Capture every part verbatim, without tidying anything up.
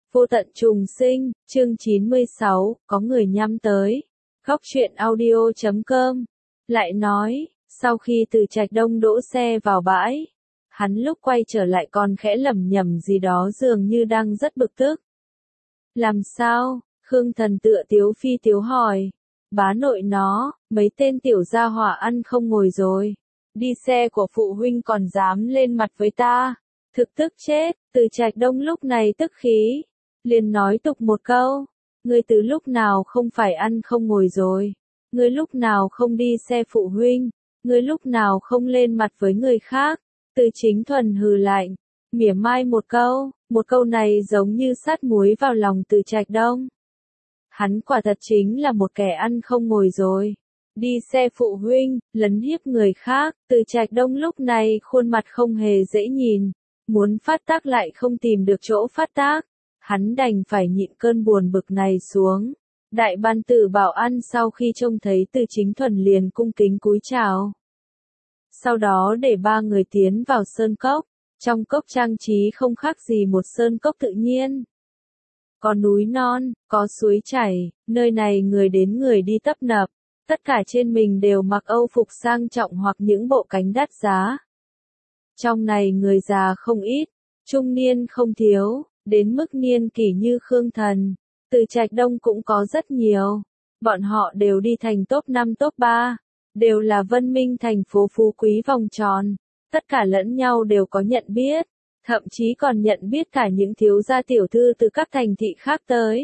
Vô tận trùng sinh, chương chín mươi sáu, có người nhăm tới. Góc truyện audio chấm com lại nói, sau khi từ Trạch Đông đỗ xe vào bãi, hắn lúc quay trở lại còn khẽ lẩm nhẩm gì đó dường như đang rất bực tức. Làm sao? Khương Thần tựa tiếu phi tiếu hỏi. Bá nội nó, mấy tên tiểu gia hỏa ăn không ngồi rồi. Đi xe của phụ huynh còn dám lên mặt với ta. Thực tức chết, từ Trạch Đông lúc này tức khí. Liền nói tục một câu. Ngươi từ lúc nào không phải ăn không ngồi rồi. Ngươi lúc nào không đi xe phụ huynh. Ngươi lúc nào không lên mặt với người khác. Từ Chính Thuần hừ lạnh. Mỉa mai một câu. Một câu này giống như sát muối vào lòng từ Trạch Đông. Hắn quả thật chính là một kẻ ăn không ngồi rồi. Đi xe phụ huynh, lấn hiếp người khác, từ Trạch Đông lúc này khuôn mặt không hề dễ nhìn. Muốn phát tác lại không tìm được chỗ phát tác. Hắn đành phải nhịn cơn buồn bực này xuống. Đại ban tử bảo ăn sau khi trông thấy từ Chính Thuần liền cung kính cúi chào. Sau đó để ba người tiến vào sơn cốc. Trong cốc trang trí không khác gì một sơn cốc tự nhiên. Có núi non, có suối chảy, nơi này người đến người đi tấp nập. Tất cả trên mình đều mặc âu phục sang trọng hoặc những bộ cánh đắt giá. Trong này người già không ít, trung niên không thiếu, đến mức niên kỷ như Khương Thần, từ Trạch Đông cũng có rất nhiều. Bọn họ đều đi thành top năm top ba, đều là Vân Minh thành phố phú quý vòng tròn, tất cả lẫn nhau đều có nhận biết, thậm chí còn nhận biết cả những thiếu gia tiểu thư từ các thành thị khác tới.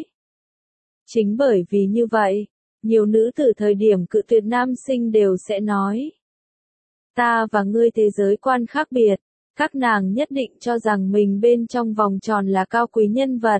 Chính bởi vì như vậy, nhiều nữ tử thời điểm cự tuyệt nam sinh đều sẽ nói: ta và ngươi thế giới quan khác biệt. Các nàng nhất định cho rằng mình bên trong vòng tròn là cao quý nhân vật.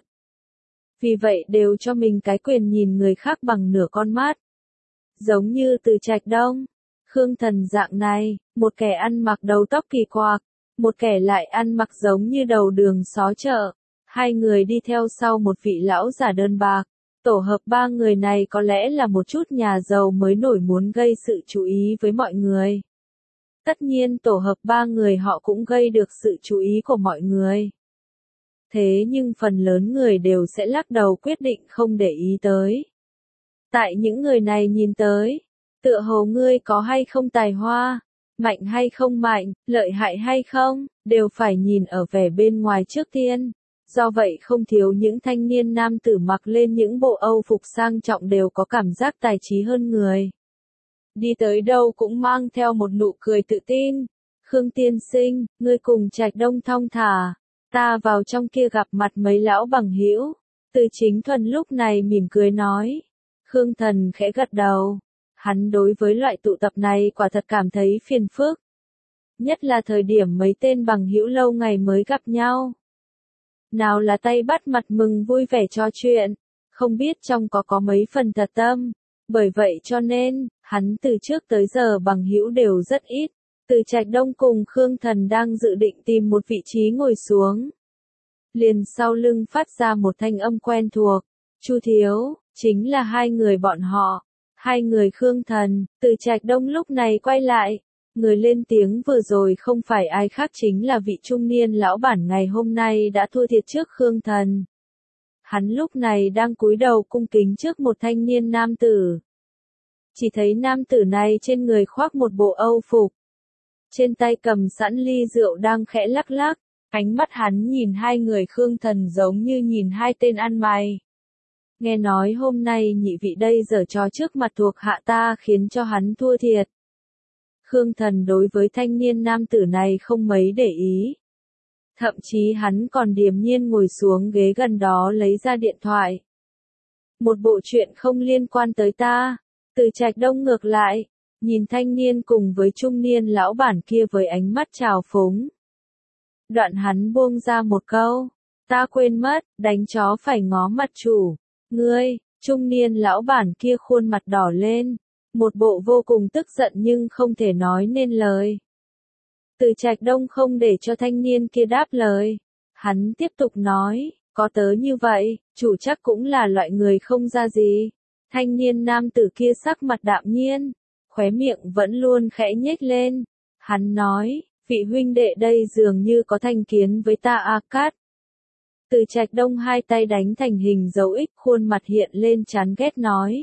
Vì vậy đều cho mình cái quyền nhìn người khác bằng nửa con mắt. Giống như từ Trạch Đông, Khương Thần dạng này, một kẻ ăn mặc đầu tóc kỳ quặc, một kẻ lại ăn mặc giống như đầu đường xó chợ. Hai người đi theo sau một vị lão giả đơn bạc. Tổ hợp ba người này có lẽ là một chút nhà giàu mới nổi muốn gây sự chú ý với mọi người. Tất nhiên tổ hợp ba người họ cũng gây được sự chú ý của mọi người. Thế nhưng phần lớn người đều sẽ lắc đầu quyết định không để ý tới. Tại những người này nhìn tới, tựa hồ ngươi có hay không tài hoa, mạnh hay không mạnh, lợi hại hay không, đều phải nhìn ở vẻ bên ngoài trước tiên. Do vậy không thiếu những thanh niên nam tử mặc lên những bộ âu phục sang trọng đều có cảm giác tài trí hơn người. Đi tới đâu cũng mang theo một nụ cười tự tin. Khương tiên sinh, ngươi cùng Trạch Đông thong thả. Ta vào trong kia gặp mặt mấy lão bằng hữu. Từ Chính Thuần lúc này mỉm cười nói. Khương Thần khẽ gật đầu. Hắn đối với loại tụ tập này quả thật cảm thấy phiền phức. Nhất là thời điểm mấy tên bằng hữu lâu ngày mới gặp nhau. Nào là tay bắt mặt mừng vui vẻ trò chuyện. Không biết trong có có mấy phần thật tâm. Bởi vậy cho nên, hắn từ trước tới giờ bằng hữu đều rất ít. Từ Trạch Đông cùng Khương Thần đang dự định tìm một vị trí ngồi xuống. Liền sau lưng phát ra một thanh âm quen thuộc. Chu Thiếu, chính là hai người bọn họ. Hai người Khương Thần, từ Trạch Đông lúc này quay lại. Người lên tiếng vừa rồi không phải ai khác chính là vị trung niên lão bản ngày hôm nay đã thua thiệt trước Khương Thần. Hắn lúc này đang cúi đầu cung kính trước một thanh niên nam tử. Chỉ thấy nam tử này trên người khoác một bộ âu phục. Trên tay cầm sẵn ly rượu đang khẽ lắc lắc. Ánh mắt hắn nhìn hai người Khương Thần giống như nhìn hai tên ăn mày. Nghe nói hôm nay nhị vị đây giở trò trước mặt thuộc hạ ta khiến cho hắn thua thiệt. Khương Thần đối với thanh niên nam tử này không mấy để ý. Thậm chí hắn còn điềm nhiên ngồi xuống ghế gần đó lấy ra điện thoại. Một bộ chuyện không liên quan tới ta. Từ Trạch Đông ngược lại, nhìn thanh niên cùng với trung niên lão bản kia với ánh mắt trào phúng. Đoạn hắn buông ra một câu. Ta quên mất, đánh chó phải ngó mặt chủ. Ngươi, trung niên lão bản kia khuôn mặt đỏ lên. Một bộ vô cùng tức giận nhưng không thể nói nên lời. Từ Trạch Đông không để cho thanh niên kia đáp lời. Hắn tiếp tục nói, có tớ như vậy, chủ chắc cũng là loại người không ra gì. Thanh niên nam tử kia sắc mặt đạm nhiên, khóe miệng vẫn luôn khẽ nhếch lên. Hắn nói, vị huynh đệ đây dường như có thành kiến với ta A Cát. Từ Trạch Đông hai tay đánh thành hình dấu X, khuôn mặt hiện lên chán ghét nói.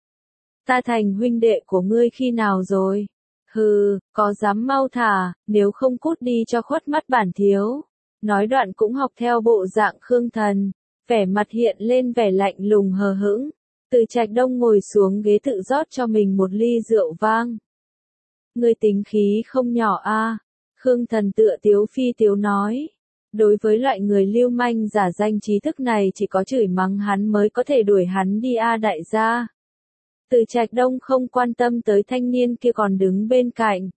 Ta thành huynh đệ của ngươi khi nào rồi? Hừ, có dám mau thả, nếu không cút đi cho khuất mắt bản thiếu. Nói đoạn cũng học theo bộ dạng Khương Thần, vẻ mặt hiện lên vẻ lạnh lùng hờ hững. Từ Trạch Đông ngồi xuống ghế tự rót cho mình một ly rượu vang. Ngươi tính khí không nhỏ a. Khương Thần tựa tiếu phi tiếu nói. Đối với loại người lưu manh giả danh trí thức này chỉ có chửi mắng hắn mới có thể đuổi hắn đi a đại gia. Từ Trạch Đông không quan tâm tới thanh niên kia còn đứng bên cạnh.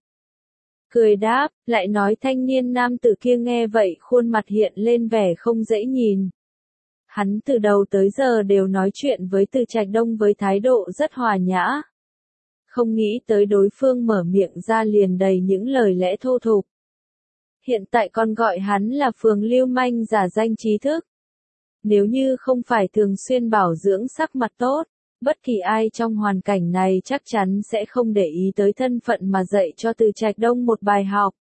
Cười đáp, lại nói thanh niên nam tử kia nghe vậy khuôn mặt hiện lên vẻ không dễ nhìn. Hắn từ đầu tới giờ đều nói chuyện với Từ Trạch Đông với thái độ rất hòa nhã. Không nghĩ tới đối phương mở miệng ra liền đầy những lời lẽ thô tục. Hiện tại còn gọi hắn là phường lưu manh giả danh trí thức. Nếu như không phải thường xuyên bảo dưỡng sắc mặt tốt, bất kỳ ai trong hoàn cảnh này chắc chắn sẽ không để ý tới thân phận mà dạy cho Từ Trạch Đông một bài học.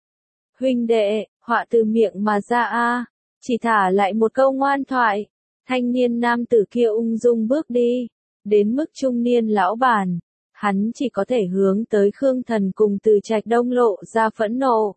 Huynh đệ, họa từ miệng mà ra a, chỉ thả lại một câu ngoan thoại. Thanh niên nam tử kia ung dung bước đi, đến mức trung niên lão bản, hắn chỉ có thể hướng tới Khương Thần cùng Từ Trạch Đông lộ ra phẫn nộ.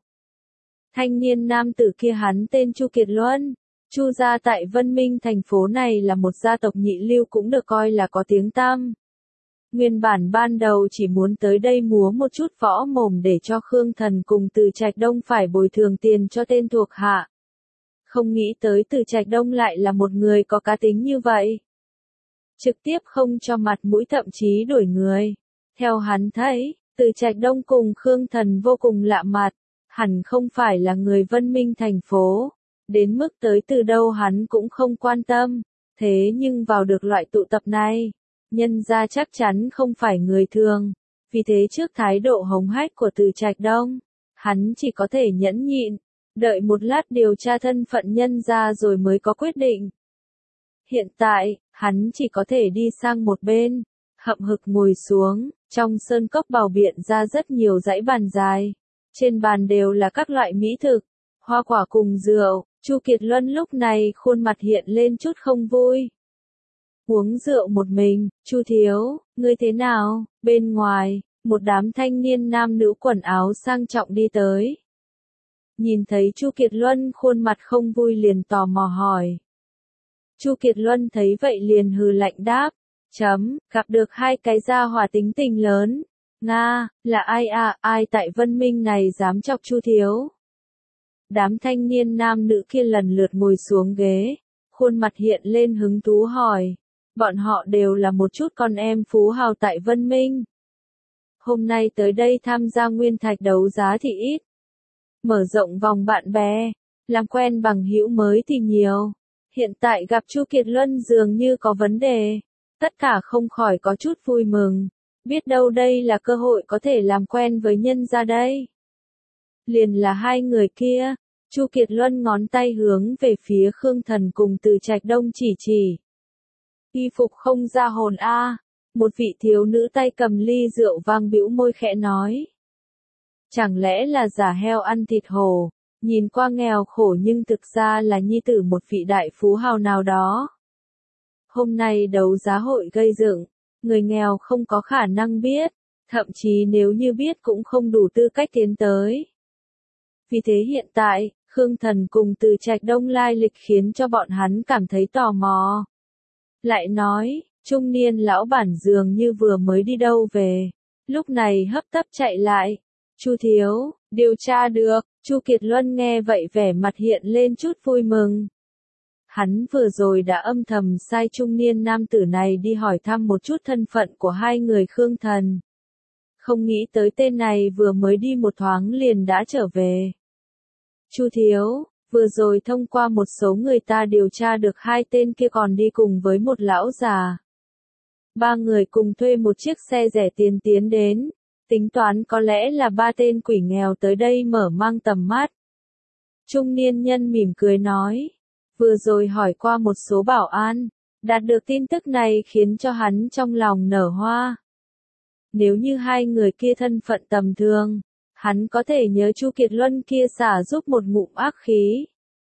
Thanh niên nam tử kia hắn tên Chu Kiệt Luân. Chu gia tại Vân Minh thành phố này là một gia tộc nhị lưu cũng được coi là có tiếng tăm. Nguyên bản ban đầu chỉ muốn tới đây múa một chút võ mồm để cho Khương Thần cùng Từ Trạch Đông phải bồi thường tiền cho tên thuộc hạ. Không nghĩ tới Từ Trạch Đông lại là một người có cá tính như vậy. Trực tiếp không cho mặt mũi thậm chí đuổi người. Theo hắn thấy, Từ Trạch Đông cùng Khương Thần vô cùng lạ mặt, hẳn không phải là người Vân Minh thành phố. Đến mức tới từ đâu hắn cũng không quan tâm, thế nhưng vào được loại tụ tập này, nhân ra chắc chắn không phải người thường, vì thế trước thái độ hống hách của Từ Trạch Đông, hắn chỉ có thể nhẫn nhịn, đợi một lát điều tra thân phận nhân ra rồi mới có quyết định. Hiện tại, hắn chỉ có thể đi sang một bên, hậm hực ngồi xuống, trong sơn cốc bào biện ra rất nhiều dãy bàn dài, trên bàn đều là các loại mỹ thực, hoa quả cùng rượu. Chu Kiệt Luân lúc này khuôn mặt hiện lên chút không vui. Uống rượu một mình, Chu thiếu, ngươi thế nào? Bên ngoài, một đám thanh niên nam nữ quần áo sang trọng đi tới. Nhìn thấy Chu Kiệt Luân khuôn mặt không vui liền tò mò hỏi. Chu Kiệt Luân thấy vậy liền hừ lạnh đáp. Chấm, gặp được hai cái gia hỏa tính tình lớn. Nga, là ai à, ai tại Vân Minh này dám chọc Chu thiếu? Đám thanh niên nam nữ kia lần lượt ngồi xuống ghế, khuôn mặt hiện lên hứng thú hỏi. Bọn họ đều là một chút con em phú hào tại Vân Minh. Hôm nay tới đây tham gia nguyên thạch đấu giá thì ít. Mở rộng vòng bạn bè, làm quen bằng hữu mới thì nhiều. Hiện tại gặp Chu Kiệt Luân dường như có vấn đề. Tất cả không khỏi có chút vui mừng. Biết đâu đây là cơ hội có thể làm quen với nhân gia đây. Liền là hai người kia. Chu Kiệt Luân ngón tay hướng về phía Khương Thần cùng Từ Trạch Đông chỉ chỉ. Y phục không ra hồn a. Một vị thiếu nữ tay cầm ly rượu vang bĩu môi khẽ nói. Chẳng lẽ là giả heo ăn thịt hổ, nhìn qua nghèo khổ nhưng thực ra là nhi tử một vị đại phú hào nào đó. Hôm nay đấu giá hội gây dựng, người nghèo không có khả năng biết, thậm chí nếu như biết cũng không đủ tư cách tiến tới. Vì thế hiện tại, Khương Thần cùng Từ Trạch Đông lai lịch khiến cho bọn hắn cảm thấy tò mò. Lại nói, trung niên lão bản dường như vừa mới đi đâu về, lúc này hấp tấp chạy lại. Chu thiếu, điều tra được. Chu Kiệt Luân nghe vậy vẻ mặt hiện lên chút vui mừng. Hắn vừa rồi đã âm thầm sai trung niên nam tử này đi hỏi thăm một chút thân phận của hai người Khương Thần. Không nghĩ tới tên này vừa mới đi một thoáng liền đã trở về. Chu thiếu, vừa rồi thông qua một số người ta điều tra được hai tên kia còn đi cùng với một lão già. Ba người cùng thuê một chiếc xe rẻ tiền tiến đến. Tính toán có lẽ là ba tên quỷ nghèo tới đây mở mang tầm mắt. Trung niên nhân mỉm cười nói. Vừa rồi hỏi qua một số bảo an, đạt được tin tức này khiến cho hắn trong lòng nở hoa. Nếu như hai người kia thân phận tầm thường, hắn có thể nhớ Chu Kiệt Luân kia xả giúp một ngụm ác khí.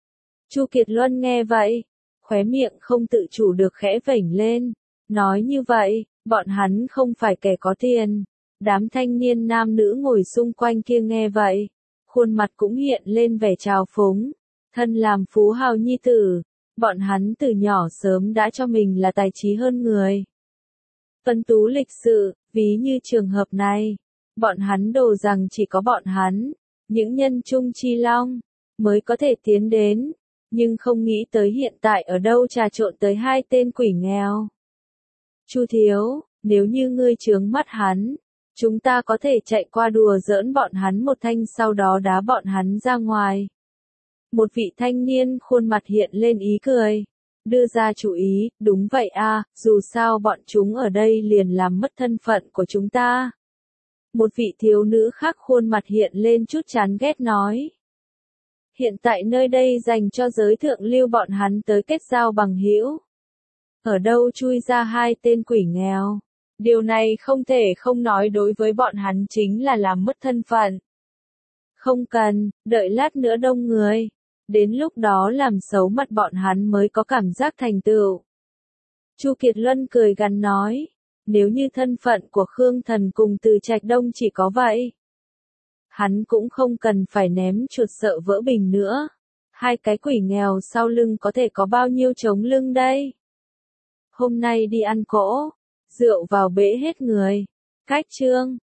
Chu Kiệt Luân nghe vậy, khóe miệng không tự chủ được khẽ vểnh lên, nói như vậy, bọn hắn không phải kẻ có tiền. Đám thanh niên nam nữ ngồi xung quanh kia nghe vậy, khuôn mặt cũng hiện lên vẻ trào phúng, thân làm phú hào nhi tử, bọn hắn từ nhỏ sớm đã cho mình là tài trí hơn người. Tuấn tú lịch sự, ví như trường hợp này, bọn hắn đồ rằng chỉ có bọn hắn, những nhân trung chi long, mới có thể tiến đến, nhưng không nghĩ tới hiện tại ở đâu trà trộn tới hai tên quỷ nghèo. Chu thiếu, nếu như ngươi chướng mắt hắn, chúng ta có thể chạy qua đùa giỡn bọn hắn một thanh sau đó đá bọn hắn ra ngoài. Một vị thanh niên khuôn mặt hiện lên ý cười, đưa ra chủ ý, đúng vậy a, dù sao bọn chúng ở đây liền làm mất thân phận của chúng ta. Một vị thiếu nữ khác khuôn mặt hiện lên chút chán ghét nói. Hiện tại nơi đây dành cho giới thượng lưu bọn hắn tới kết giao bằng hữu. Ở đâu chui ra hai tên quỷ nghèo. Điều này không thể không nói đối với bọn hắn chính là làm mất thân phận. Không cần, đợi lát nữa đông người. Đến lúc đó làm xấu mặt bọn hắn mới có cảm giác thành tựu. Chu Kiệt Luân cười gằn nói, nếu như thân phận của Khương Thần cùng Từ Trạch Đông chỉ có vậy, hắn cũng không cần phải ném chuột sợ vỡ bình nữa. Hai cái quỷ nghèo sau lưng có thể có bao nhiêu chống lưng đây? Hôm nay đi ăn cỗ, rượu vào bể hết người. Cách chương